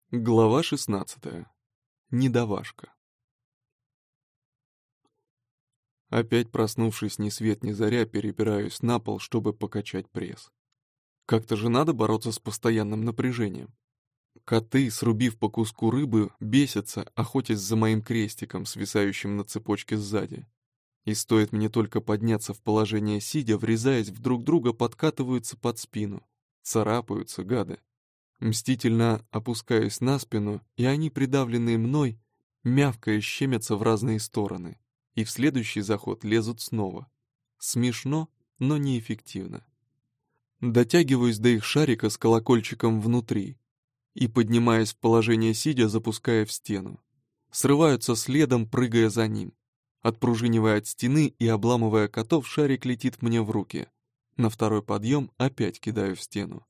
Глава 16. Недоважка. Опять проснувшись ни свет ни заря, перебираюсь на пол, чтобы покачать пресс. Как-то же надо бороться с постоянным напряжением. Коты, срубив по куску рыбы, бесятся, охотясь за моим крестиком, свисающим на цепочке сзади. И стоит мне только подняться в положение сидя, врезаясь в друг друга, подкатываются под спину. Царапаются, гады. Мстительно опускаюсь на спину, и они, придавленные мной, мявкая щемятся в разные стороны, и в следующий заход лезут снова. Смешно, но неэффективно. Дотягиваюсь до их шарика с колокольчиком внутри и, поднимаясь в положение сидя, запуская в стену. Срываются следом, прыгая за ним. Отпружинивая от стены и обламывая котов, шарик летит мне в руки. На второй подъем опять кидаю в стену.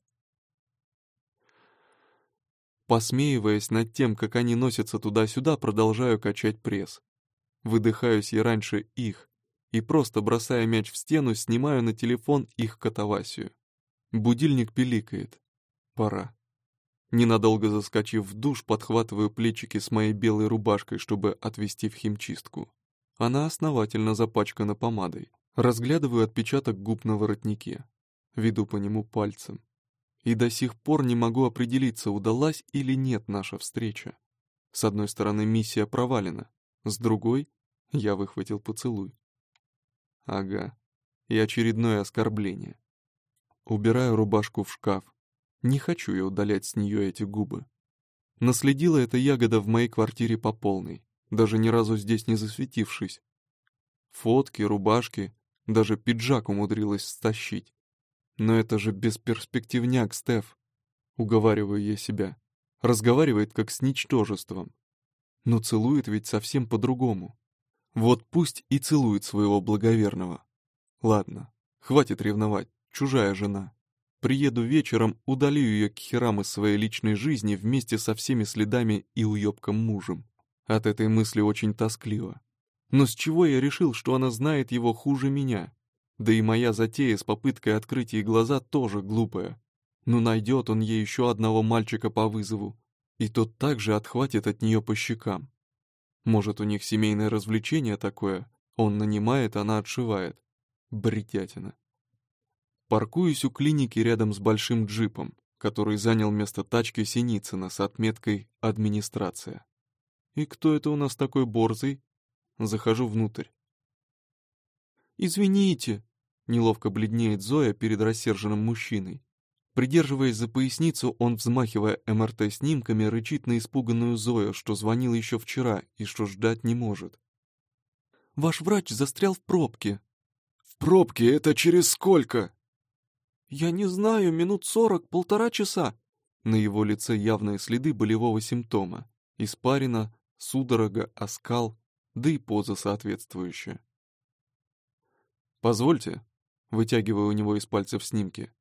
Посмеиваясь над тем, как они носятся туда-сюда, продолжаю качать пресс. Выдыхаюсь я раньше их, и просто бросая мяч в стену, снимаю на телефон их катавасию. Будильник пиликает. Пора. Ненадолго заскочив в душ, подхватываю плечики с моей белой рубашкой, чтобы отвезти в химчистку. Она основательно запачкана помадой. Разглядываю отпечаток губ на воротнике. Веду по нему пальцем. И до сих пор не могу определиться, удалась или нет наша встреча. С одной стороны, миссия провалена, с другой — я выхватил поцелуй. Ага, и очередное оскорбление. Убираю рубашку в шкаф. Не хочу я удалять с нее эти губы. Наследила эта ягода в моей квартире по полной, даже ни разу здесь не засветившись. Фотки, рубашки, даже пиджак умудрилась стащить. Но это же бесперспективняк, Стеф. Уговариваю я себя. Разговаривает как с ничтожеством. Но целует ведь совсем по-другому. Вот пусть и целует своего благоверного. Ладно, хватит ревновать, чужая жена. Приеду вечером, удалю ее к херам из своей личной жизни вместе со всеми следами и уебком мужем. От этой мысли очень тоскливо. Но с чего я решил, что она знает его хуже меня? Да и моя затея с попыткой открыть ей глаза тоже глупая. Но найдет он ей еще одного мальчика по вызову, и тот также отхватит от нее по щекам. Может, у них семейное развлечение такое, он нанимает, она отшивает. Бредятина. Паркуюсь у клиники рядом с большим джипом, который занял место тачки Синицына с отметкой «Администрация». И кто это у нас такой борзый? Захожу внутрь. «Извините», — неловко бледнеет Зоя перед рассерженным мужчиной. Придерживаясь за поясницу, он, взмахивая МРТ-снимками, рычит на испуганную Зою, что звонил еще вчера и что ждать не может. «Ваш врач застрял в пробке». «В пробке? Это через сколько?» «Я не знаю, минут 40, полтора часа». На его лице явные следы болевого симптома. Испарина, судорога, оскал, да и поза соответствующая. «Позвольте», — вытягиваю у него из пальцев снимки.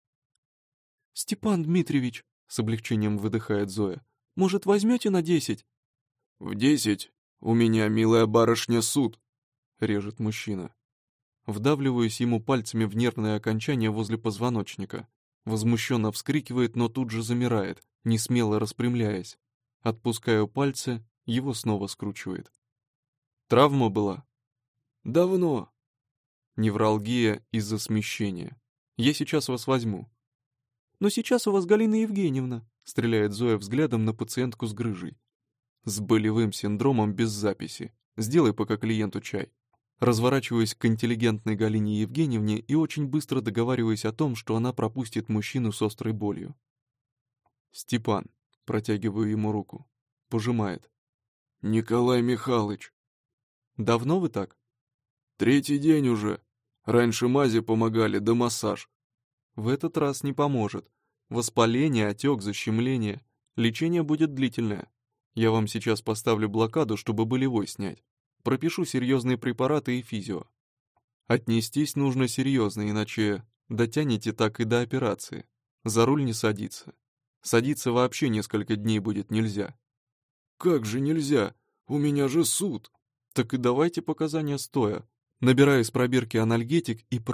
«Степан Дмитриевич», — с облегчением выдыхает Зоя, — «может, возьмете на 10?» «В 10? У меня, милая барышня, суд», — режет мужчина. Вдавливаюсь ему пальцами в нервное окончание возле позвоночника. Возмущенно вскрикивает, но тут же замирает, несмело распрямляясь. Отпускаю пальцы, его снова скручивает. «Травма была?» «Давно». «Невралгия из-за смещения. Я сейчас вас возьму». «Но сейчас у вас Галина Евгеньевна», — стреляет Зоя взглядом на пациентку с грыжей. «С болевым синдромом без записи. Сделай пока клиенту чай». Разворачиваюсь к интеллигентной Галине Евгеньевне и очень быстро договариваюсь о том, что она пропустит мужчину с острой болью. «Степан», — протягиваю ему руку, пожимает. «Николай Михайлович». «Давно вы так?» «Третий день уже. Раньше мази помогали, да массаж». «В этот раз не поможет. Воспаление, отек, защемление. Лечение будет длительное. Я вам сейчас поставлю блокаду, чтобы болевой снять. Пропишу серьезные препараты и физио. Отнестись нужно серьезно, иначе дотянете так и до операции. За руль не садиться. Садиться вообще несколько дней будет нельзя». «Как же нельзя? У меня же суд». «Так и давайте показания стоя. Набираю из пробирки анальгетик и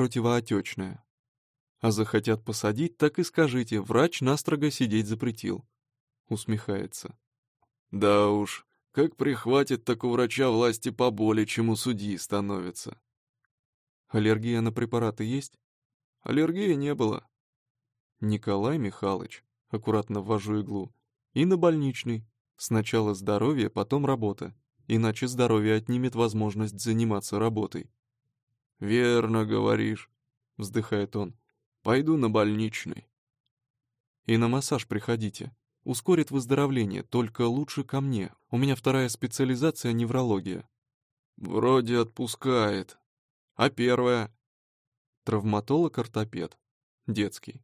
противоотечное. А захотят посадить, так и скажите, врач настрого сидеть запретил». усмехается. Да уж, как прихватит, так у врача власти поболее, чем у судьи становится. Аллергия на препараты есть? Аллергии не было. Николай Михайлович, аккуратно ввожу иглу, и на больничный. Сначала здоровье, потом работа, иначе здоровье отнимет возможность заниматься работой. Верно говоришь, Вздыхает он. пойду на больничный. И на массаж приходите. Ускорит выздоровление, только лучше ко мне. У меня вторая специализация — неврология. Вроде отпускает. А первая? Травматолог-ортопед. Детский.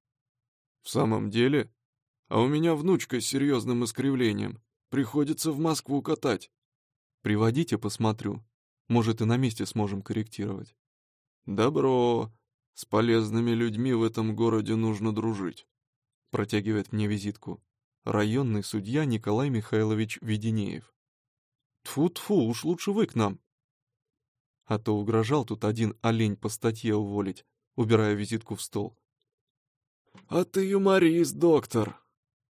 В самом деле? А у меня внучка с серьезным искривлением. Приходится в Москву катать. Приводите, посмотрю. Может, и на месте сможем корректировать. Добро. С полезными людьми в этом городе нужно дружить. Протягивает мне визитку. Районный судья Николай Михайлович Веденеев. Тьфу-тьфу, уж лучше вы к нам. А то угрожал тут один олень по статье уволить, убирая визитку в стол. А ты юморист, доктор.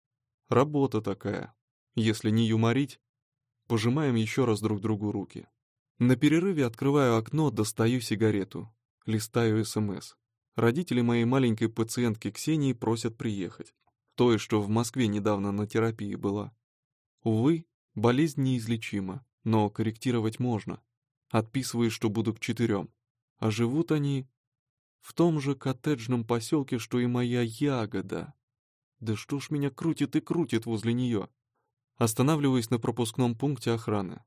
Работа такая. Если не юморить, пожимаем еще раз друг другу руки. На перерыве открываю окно, достаю сигарету, листаю СМС. Родители моей маленькой пациентки Ксении просят приехать. Той, что в Москве недавно на терапии была. Увы, болезнь неизлечима, но корректировать можно. Отписываю, что буду к 4. А живут они в том же коттеджном поселке, что и моя ягода. Да что ж меня крутит и крутит возле нее? Останавливаюсь на пропускном пункте охраны.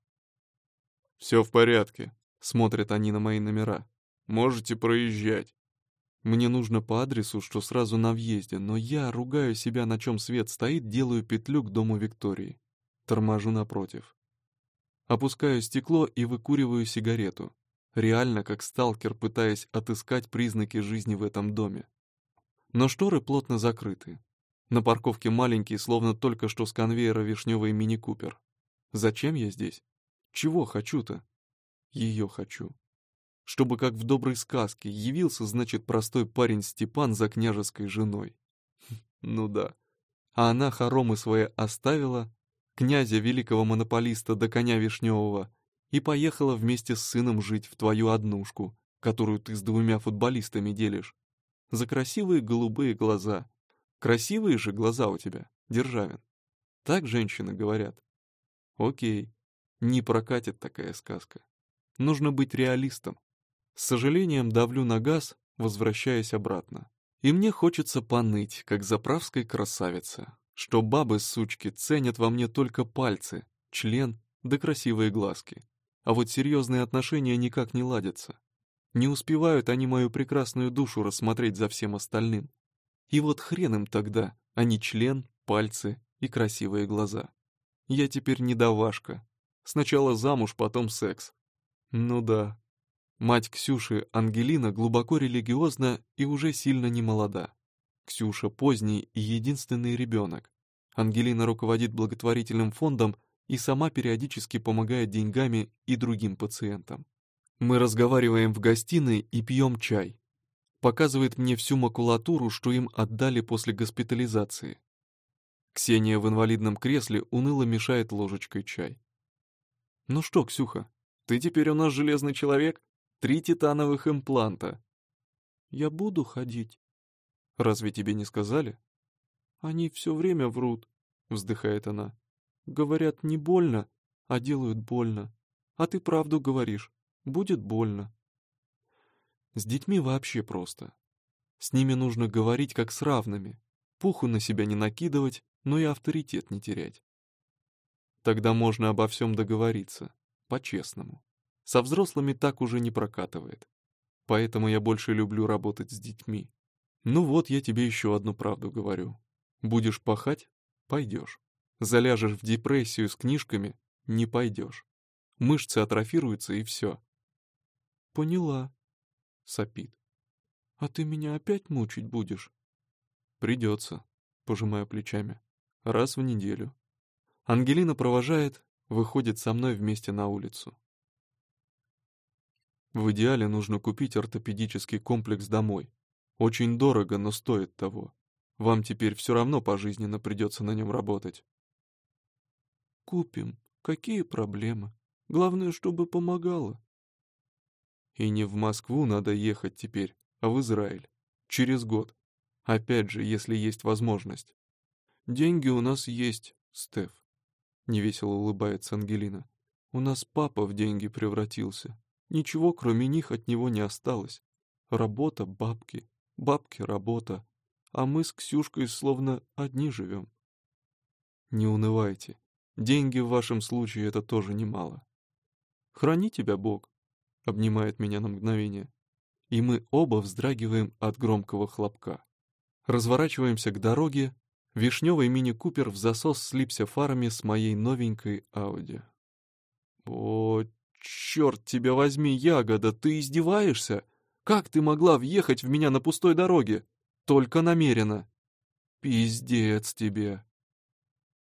Все в порядке. Смотрят они на мои номера. Можете проезжать. Мне нужно по адресу, что сразу на въезде, но я, ругаю себя, на чем свет стоит, делаю петлю к дому Виктории. Торможу напротив. Опускаю стекло и выкуриваю сигарету. Реально, как сталкер, пытаясь отыскать признаки жизни в этом доме. Но шторы плотно закрыты. На парковке маленький, словно только что с конвейера вишневый мини-купер. Зачем я здесь? Чего хочу-то? Ее хочу. Чтобы, как в доброй сказке, явился, значит, простой парень Степан за княжеской женой. Ну да. А она хоромы свои оставила, князя великого монополиста до коня вишневого, и поехала вместе с сыном жить в твою однушку, которую ты с 2 футболистами делишь. За красивые голубые глаза. Красивые же глаза у тебя, Державин. Так женщины говорят. Окей, не прокатит такая сказка. Нужно быть реалистом. С сожалением давлю на газ, возвращаясь обратно. И мне хочется поныть, как заправской красавице, что бабы-сучки ценят во мне только пальцы, член да красивые глазки. А вот серьезные отношения никак не ладятся. Не успевают они мою прекрасную душу рассмотреть за всем остальным. И вот хрен им тогда, а не член, пальцы и красивые глаза. Я теперь недовашка. Сначала замуж, потом секс. Ну да. Мать Ксюши, Ангелина, глубоко религиозна и уже сильно не молода. Ксюша поздний и единственный ребенок. Ангелина руководит благотворительным фондом и сама периодически помогает деньгами и другим пациентам. Мы разговариваем в гостиной и пьем чай. Показывает мне всю макулатуру, что им отдали после госпитализации. Ксения в инвалидном кресле уныло мешает ложечкой чай. «Ну что, Ксюха, ты теперь у нас железный человек? 3 титановых импланта». «Я буду ходить». «Разве тебе не сказали?» «Они все время врут», — вздыхает она. «Говорят, не больно, а делают больно. А ты правду говоришь, будет больно». С детьми вообще просто. С ними нужно говорить как с равными, пуху на себя не накидывать, но и авторитет не терять. Тогда можно обо всем договориться, по-честному. Со взрослыми так уже не прокатывает. Поэтому я больше люблю работать с детьми. Ну вот, я тебе еще одну правду говорю. Будешь пахать — пойдешь. Заляжешь в депрессию с книжками — не пойдешь. Мышцы атрофируются и все. Поняла. Сопит. «А ты меня опять мучить будешь?» «Придется», — пожимаю плечами. «Раз в неделю». Ангелина провожает, выходит со мной вместе на улицу. В идеале нужно купить ортопедический комплекс домой. Очень дорого, но стоит того. Вам теперь все равно пожизненно придется на нем работать. Купим. Какие проблемы? Главное, чтобы помогало. И не в Москву надо ехать теперь, а в Израиль. Через год. Опять же, если есть возможность. Деньги у нас есть, Стеф. Невесело улыбается Ангелина. У нас папа в деньги превратился. Ничего, кроме них, от него не осталось. Работа, бабки, бабки, работа. А мы с Ксюшкой словно одни живем. Не унывайте. Деньги в вашем случае это тоже немало. Храни тебя Бог, обнимает меня на мгновение. И мы оба вздрагиваем от громкого хлопка. Разворачиваемся к дороге. Вишневый мини-купер в засос слипся фарами с моей новенькой Ауди. О, черт тебя возьми, Ягода, ты издеваешься? Как ты могла въехать в меня на пустой дороге? Только намеренно. Пиздец тебе.